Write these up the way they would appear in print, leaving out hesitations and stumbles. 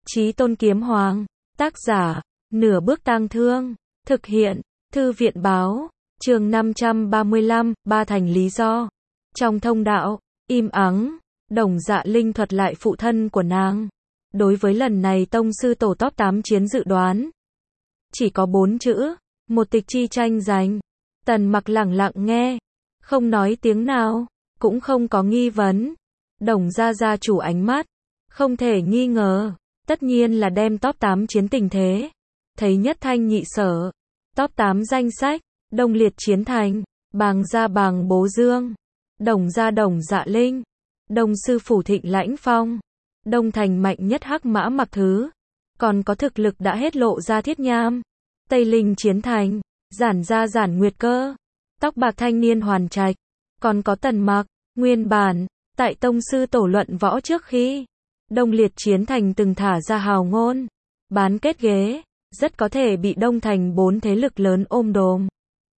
Chí Tôn Kiếm Hoàng. Tác giả, Nửa Bước Tang Thương. Thực hiện, Thư viện báo. Chương 535, Ba Thành Lý Do. Trong thông đạo, im ắng, Đồng Dạ Linh thuật lại phụ thân của nàng. Đối với lần này tông sư tổ top 8 chiến dự đoán, chỉ có 4 chữ, một tịch chi tranh giành. Tần Mặc lẳng lặng nghe, không nói tiếng nào, cũng không có nghi vấn. Đồng gia chủ ánh mắt, không thể nghi ngờ, tất nhiên là đem top 8 chiến tình thế. Thấy nhất thanh nhị sở, top 8 danh sách, Đông Liệt Chiến Thành, Bàng gia Bàng Bố Dương, Đồng gia Đồng Dạ Linh, Đông sư Phủ Thịnh Lãnh Phong, Đông thành mạnh nhất Hắc Mã Mặc Thứ, còn có thực lực đã hết lộ ra Thiết Nham, Tây Linh Chiến Thành, Giản gia Giản Nguyệt Cơ, tóc bạc thanh niên Hoàn Trạch, còn có Tần Mặc. Nguyên bản, tại tông sư tổ luận võ trước khi Đông Liệt Chiến Thành từng thả ra hào ngôn, bán kết ghế, rất có thể bị Đông thành 4 thế lực lớn ôm đồm.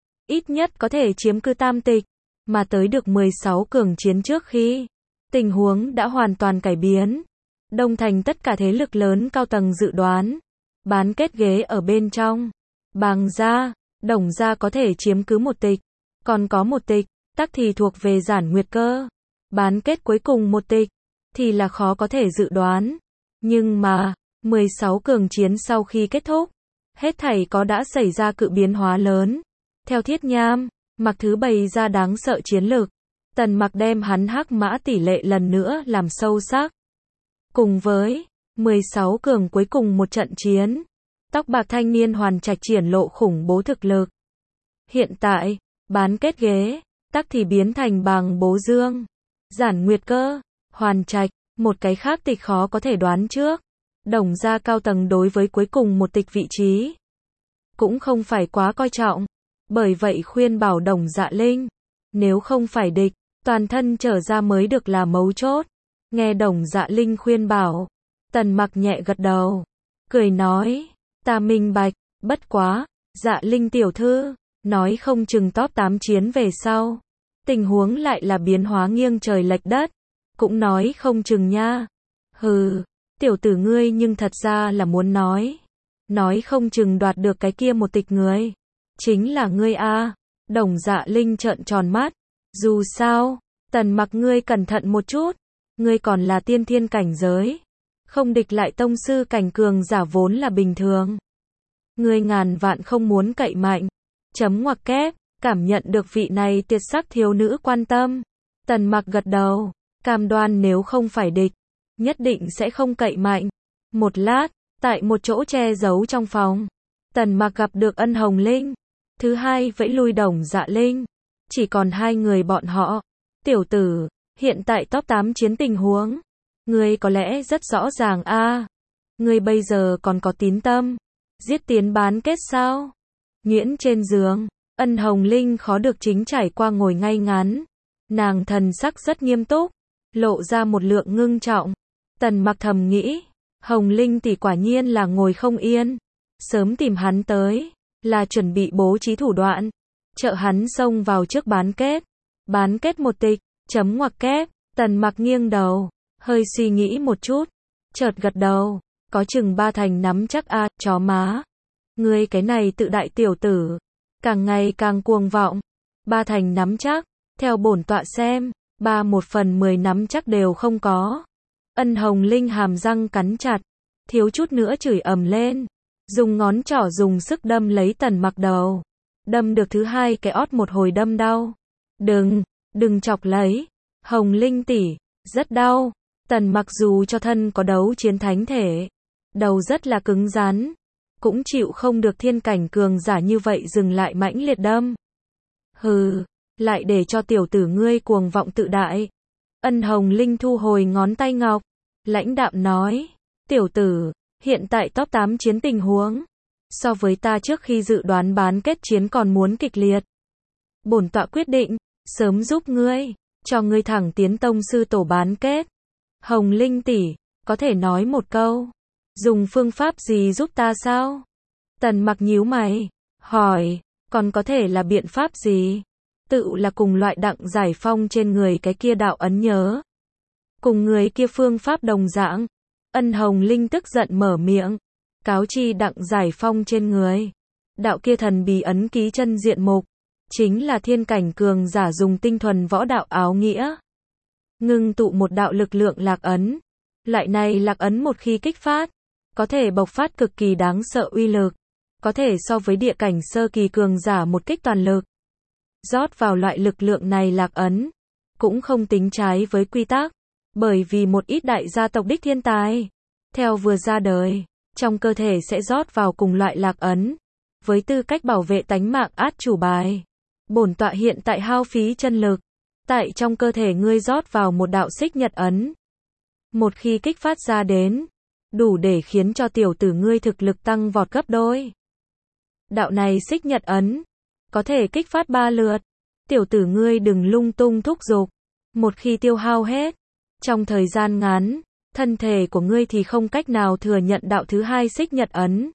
Ít nhất có thể chiếm cư tam tịch, mà tới được 16 cường chiến trước khi tình huống đã hoàn toàn cải biến. Đông thành tất cả thế lực lớn cao tầng dự đoán, bán kết ghế ở bên trong. Bàng gia, Đồng gia có thể chiếm cứ một tịch, còn có một tịch, tắc thì thuộc về Giản Nguyệt Cơ. Bán kết cuối cùng một tịch, thì là khó có thể dự đoán. Nhưng mà, 16 cường chiến sau khi kết thúc, hết thảy có đã xảy ra cự biến hóa lớn. Theo Thiết Nham, Mặc Thứ bày ra đáng sợ chiến lược. Tần Mặc đem hắn Hắc Mã tỷ lệ lần nữa làm sâu sắc. Cùng với 16 cường cuối cùng một trận chiến, tóc bạc thanh niên Hoàn Trạch triển lộ khủng bố thực lực. Hiện tại, bán kết ghế, tắc thì biến thành Bàng Bố Dương, Giản Nguyệt Cơ, Hoàn Trạch, một cái khác tịch khó có thể đoán trước. Đồng gia cao tầng đối với cuối cùng một tịch vị trí cũng không phải quá coi trọng, bởi vậy khuyên bảo Đồng Dạ Linh, nếu không phải địch, toàn thân trở ra mới được là mấu chốt. Nghe Đồng Dạ Linh khuyên bảo, Tần Mặc nhẹ gật đầu, cười nói, ta minh bạch, bất quá, Dạ Linh tiểu thư, nói không chừng top 8 chiến về sau, tình huống lại là biến hóa nghiêng trời lệch đất, cũng nói không chừng nha. Hừ, tiểu tử ngươi nhưng thật ra là muốn nói không chừng đoạt được cái kia một tịch người, chính là ngươi a. Đồng Dạ Linh trợn tròn mắt, dù sao, Tần Mặc ngươi cẩn thận một chút, ngươi còn là tiên thiên cảnh giới, không địch lại tông sư cảnh cường giả vốn là bình thường. Ngươi ngàn vạn không muốn cậy mạnh. Chấm ngoặc kép, cảm nhận được vị này tuyệt sắc thiếu nữ quan tâm. Tần Mặc gật đầu, cam đoan nếu không phải địch, nhất định sẽ không cậy mạnh. Một lát, tại một chỗ che giấu trong phòng, Tần Mặc gặp được Ân Hồng Linh. Thứ hai vẫy lui Đồng Dạ Linh, chỉ còn hai người bọn họ. Tiểu tử, hiện tại top 8 chiến tình huống, ngươi có lẽ rất rõ ràng a. Ngươi bây giờ còn có tín tâm giết tiến bán kết sao? Nhuyễn trên giường, Ân Hồng Linh khó được chính trải qua ngồi ngay ngắn. Nàng thần sắc rất nghiêm túc, lộ ra một lượng ngưng trọng. Tần Mặc thầm nghĩ, Hồng Linh tỷ quả nhiên là ngồi không yên, sớm tìm hắn tới, là chuẩn bị bố trí thủ đoạn, trợ hắn xông vào trước bán kết. Bán kết một tịch, chấm ngoặc kép, Tần Mặc nghiêng đầu, hơi suy nghĩ một chút, chợt gật đầu, có chừng 3 thành nắm chắc a, chó má. Ngươi cái này tự đại tiểu tử, càng ngày càng cuồng vọng. 3 thành nắm chắc, theo bổn tọa xem, 1/10 nắm chắc đều không có. Ân Hồng Linh hàm răng cắn chặt, thiếu chút nữa chửi ầm lên, dùng ngón trỏ dùng sức đâm lấy Tần Mặc đầu. Đâm được thứ hai cái ót một hồi đâm đau. Đừng chọc lấy, Hồng Linh tỷ, rất đau. Tần Mặc dù cho thân có đấu chiến thánh thể, đầu rất là cứng rắn, cũng chịu không được thiên cảnh cường giả như vậy dừng lại mãnh liệt đâm. Hừ, lại để cho tiểu tử ngươi cuồng vọng tự đại. Ân Hồng Linh thu hồi ngón tay ngọc, lãnh đạm nói, tiểu tử, hiện tại top 8 chiến tình huống, so với ta trước khi dự đoán bán kết chiến còn muốn kịch liệt. Bổn tọa quyết định, sớm giúp ngươi, cho ngươi thẳng tiến tông sư tổ bán kết. Hồng Linh tỷ, có thể nói một câu, dùng phương pháp gì giúp ta sao? Tần Mặc nhíu mày, hỏi, còn có thể là biện pháp gì? Tự là cùng loại Đặng Giải Phong trên người cái kia đạo ấn nhớ. Cùng người kia phương pháp đồng dạng. Ân Hồng Linh tức giận mở miệng. Cáo chi đặng giải phong trên người. Đạo kia thần bí ấn ký chân diện mục. Chính là thiên cảnh cường giả dùng tinh thuần võ đạo áo nghĩa. Ngưng tụ một đạo lực lượng lạc ấn. Loại này lạc ấn một khi kích phát, có thể bộc phát cực kỳ đáng sợ uy lực. Có thể so với địa cảnh sơ kỳ cường giả một kích toàn lực. Rót vào loại lực lượng này lạc ấn. Cũng không tính trái với quy tắc. Bởi vì một ít đại gia tộc đích thiên tài. Theo vừa ra đời, trong cơ thể sẽ rót vào cùng loại lạc ấn. Với tư cách bảo vệ tánh mạng át chủ bài. Bổn tọa hiện tại hao phí chân lực. Tại trong cơ thể ngươi rót vào một đạo xích nhật ấn. Một khi kích phát ra đến, đủ để khiến cho tiểu tử ngươi thực lực tăng vọt gấp đôi. Đạo này xích nhật ấn, có thể kích phát 3 lượt. Tiểu tử ngươi đừng lung tung thúc giục. Một khi tiêu hao hết, trong thời gian ngắn, thân thể của ngươi thì không cách nào thừa nhận đạo thứ 2 xích nhật ấn.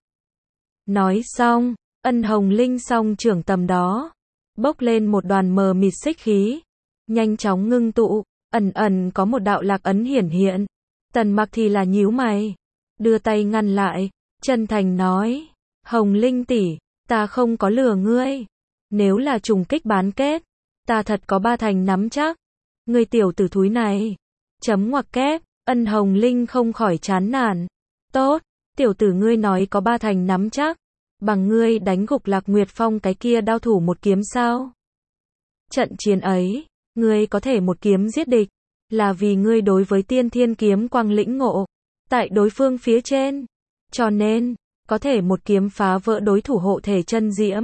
Nói xong, Ân Hồng Linh song trưởng tầm đó, bốc lên một đoàn mờ mịt xích khí, nhanh chóng ngưng tụ, ẩn ẩn có một đạo lạc ấn hiển hiện. Tần Mặc thì là nhíu mày, đưa tay ngăn lại, chân thành nói, Hồng Linh tỷ, ta không có lừa ngươi. Nếu là trùng kích bán kết, ta thật có 3 thành nắm chắc. Ngươi tiểu tử thúi này. Chấm ngoặc kép, Ân Hồng Linh không khỏi chán nản. Tốt, tiểu tử ngươi nói có 3 thành nắm chắc. Bằng ngươi đánh gục Lạc Nguyệt Phong cái kia đao thủ một kiếm sao? Trận chiến ấy, ngươi có thể một kiếm giết địch, là vì ngươi đối với tiên thiên kiếm quang lĩnh ngộ, tại đối phương phía trên. Cho nên, có thể một kiếm phá vỡ đối thủ hộ thể chân diễm.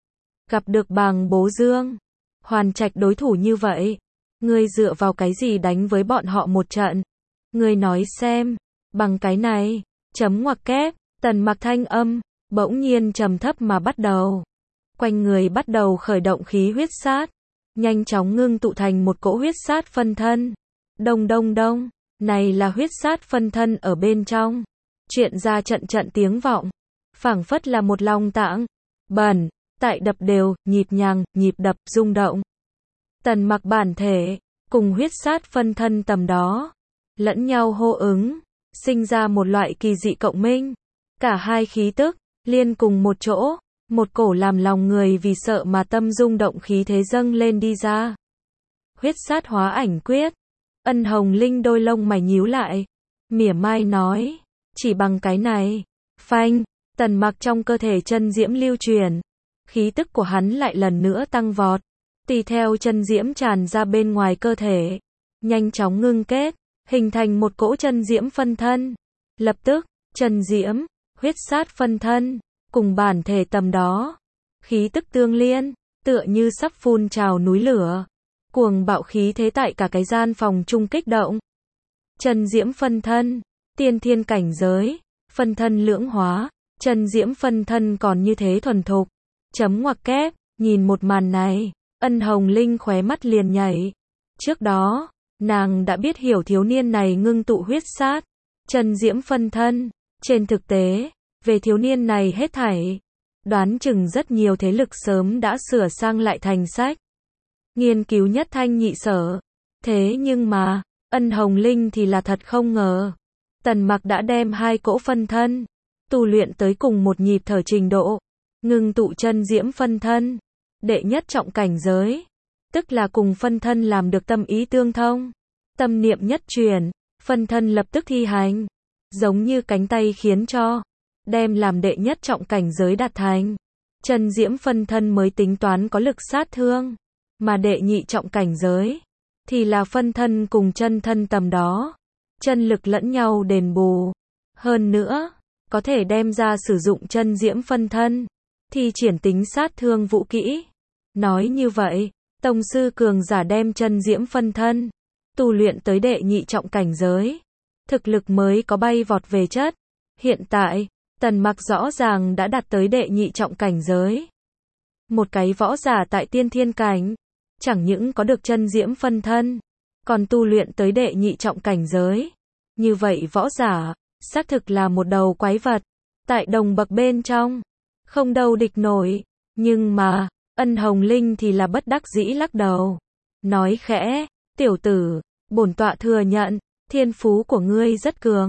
Gặp được Bàng Bố Dương, Hoàn Trạch đối thủ như vậy, ngươi dựa vào cái gì đánh với bọn họ một trận? Ngươi nói xem, bằng cái này, chấm ngoặc kép, Tần Mặc thanh âm, bỗng nhiên trầm thấp mà bắt đầu. Quanh người bắt đầu khởi động khí huyết sát, nhanh chóng ngưng tụ thành một cỗ huyết sát phân thân. Đông đông đông, này là huyết sát phân thân ở bên trong. Chuyện ra trận trận tiếng vọng, phảng phất là một lòng tạng, bẩn, tại đập đều, nhịp nhàng, nhịp đập, rung động. Tần Mặc bản thể, cùng huyết sát phân thân tầm đó, lẫn nhau hô ứng, sinh ra một loại kỳ dị cộng minh. Cả hai khí tức, liên cùng một chỗ, một cổ làm lòng người vì sợ mà tâm rung động khí thế dâng lên đi ra. Huyết sát hóa ảnh quyết. Ân Hồng Linh đôi lông mày nhíu lại, mỉa mai nói, chỉ bằng cái này, phanh, Tần Mặc trong cơ thể chân diễm lưu truyền, khí tức của hắn lại lần nữa tăng vọt, tùy theo chân diễm tràn ra bên ngoài cơ thể, nhanh chóng ngưng kết, hình thành một cỗ chân diễm phân thân. Lập tức, chân diễm, huyết sát phân thân, cùng bản thể tầm đó, khí tức tương liên, tựa như sắp phun trào núi lửa. Cuồng bạo khí thế tại cả cái gian phòng chung kích động. Chân diễm phân thân, tiên thiên cảnh giới, phân thân lưỡng hóa, chân diễm phân thân còn như thế thuần thục. Chấm ngoặc kép, nhìn một màn này, Ân Hồng Linh khóe mắt liền nhảy. Trước đó, nàng đã biết hiểu thiếu niên này ngưng tụ huyết sát, chân diễm phân thân. Trên thực tế, về thiếu niên này hết thảy, đoán chừng rất nhiều thế lực sớm đã sửa sang lại thành sách. Nghiên cứu nhất thanh nhị sở. Thế nhưng mà, Ân Hồng Linh thì là thật không ngờ. Tần Mặc đã đem hai cỗ phân thân, tu luyện tới cùng một nhịp thở trình độ. Ngưng tụ chân diễm phân thân. Đệ nhất trọng cảnh giới. Tức là cùng phân thân làm được tâm ý tương thông. Tâm niệm nhất truyền, phân thân lập tức thi hành. Giống như cánh tay khiến cho, đem làm đệ nhất trọng cảnh giới đạt thành. Chân diễm phân thân mới tính toán có lực sát thương. Mà đệ nhị trọng cảnh giới, thì là phân thân cùng chân thân tầm đó. Chân lực lẫn nhau đền bù. Hơn nữa, có thể đem ra sử dụng chân diễm phân thân, thì triển tính sát thương vũ kỹ. Nói như vậy, tông sư cường giả đem chân diễm phân thân, tu luyện tới đệ nhị trọng cảnh giới. Thực lực mới có bay vọt về chất. Hiện tại, Tần Mặc rõ ràng đã đạt tới đệ nhị trọng cảnh giới. Một cái võ giả tại tiên thiên cảnh, chẳng những có được chân diễm phân thân, còn tu luyện tới đệ nhị trọng cảnh giới. Như vậy võ giả, xác thực là một đầu quái vật, tại đồng bậc bên trong, không đâu địch nổi. Nhưng mà, Ân Hồng Linh thì là bất đắc dĩ lắc đầu, nói khẽ, tiểu tử, bổn tọa thừa nhận, thiên phú của ngươi rất cường,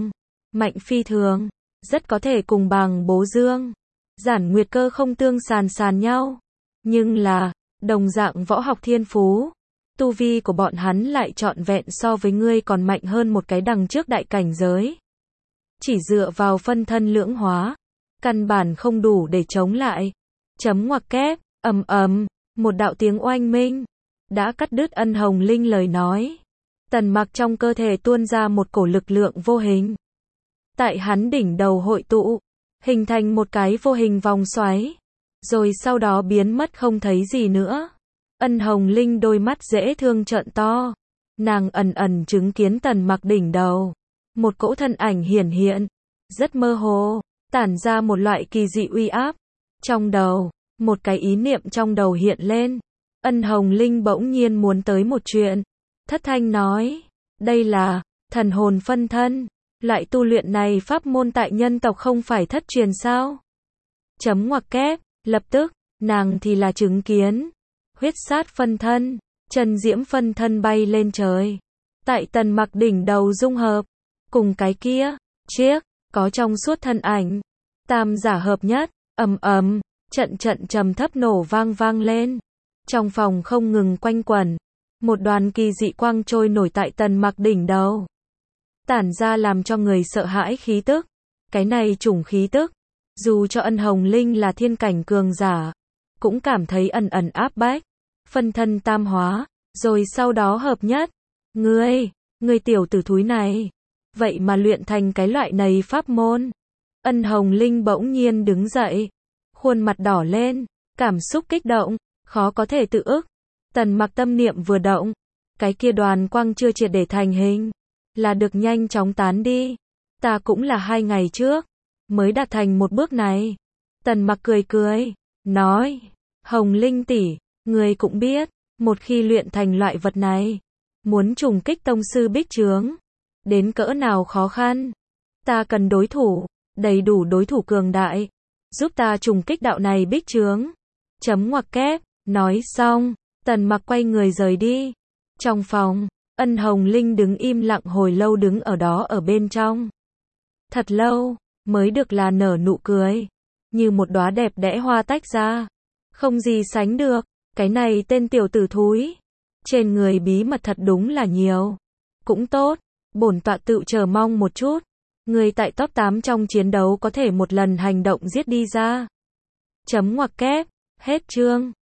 mạnh phi thường, rất có thể cùng bằng bố Dương, Giản Nguyệt Cơ không tương sàn nhau. Nhưng là, đồng dạng võ học thiên phú, tu vi của bọn hắn lại trọn vẹn so với ngươi còn mạnh hơn một cái đằng trước đại cảnh giới. Chỉ dựa vào phân thân lưỡng hóa, căn bản không đủ để chống lại. Chấm ngoặc kép, một đạo tiếng oanh minh, đã cắt đứt Ân Hồng Linh lời nói. Tần Mặc trong cơ thể tuôn ra một cổ lực lượng vô hình. Tại hắn đỉnh đầu hội tụ, hình thành một cái vô hình vòng xoáy, rồi sau đó biến mất không thấy gì nữa. Ân Hồng Linh đôi mắt dễ thương trợn to, nàng ẩn chứng kiến Tần Mặc đỉnh đầu, một cỗ thân ảnh hiển hiện, rất mơ hồ, tản ra một loại kỳ dị uy áp. Trong đầu, một cái ý niệm trong đầu hiện lên. Ân Hồng Linh bỗng nhiên muốn tới một chuyện. Thất thanh nói, đây là thần hồn phân thân, loại tu luyện này pháp môn tại nhân tộc không phải thất truyền sao? Chấm ngoặc kép, lập tức, nàng thì là chứng kiến. Huyết sát phân thân, chân diễm phân thân bay lên trời. Tại Tần Mặc đỉnh đầu dung hợp, cùng cái kia, chiếc, có trong suốt thân ảnh. Tam giả hợp nhất, trận trầm thấp nổ vang lên. Trong phòng không ngừng quanh quẩn, một đoàn kỳ dị quang trôi nổi tại Tần Mặc đỉnh đầu. Tản ra làm cho người sợ hãi khí tức. Cái này chủng khí tức, dù cho Ân Hồng Linh là thiên cảnh cường giả, cũng cảm thấy ẩn áp bách. Phân thân tam hóa, rồi sau đó hợp nhất. Ngươi tiểu tử thúi này, vậy mà luyện thành cái loại này pháp môn. Ân Hồng Linh bỗng nhiên đứng dậy, khuôn mặt đỏ lên, cảm xúc kích động, khó có thể tự ức. Tần Mặc tâm niệm vừa động, cái kia đoàn quang chưa triệt để thành hình, là được nhanh chóng tán đi. Ta cũng là 2 ngày trước, mới đạt thành một bước này. Tần Mặc cười, nói, Hồng Linh tỷ, ngươi cũng biết, một khi luyện thành loại vật này, muốn trùng kích tông sư bích trướng, đến cỡ nào khó khăn. Ta cần đối thủ, đầy đủ đối thủ cường đại, giúp ta trùng kích đạo này bích trướng. Chấm ngoặc kép, nói xong, Tần Mặc quay người rời đi. Trong phòng, Ân Hồng Linh đứng im lặng hồi lâu, đứng ở đó ở bên trong. Thật lâu, mới được là nở nụ cười, như một đóa đẹp đẽ hoa tách ra. Không gì sánh được, cái này tên tiểu tử thúi. Trên người bí mật thật đúng là nhiều. Cũng tốt, bổn tọa tự chờ mong một chút. Người tại top 8 trong chiến đấu có thể một lần hành động giết đi ra. Chấm ngoặc kép, hết chương.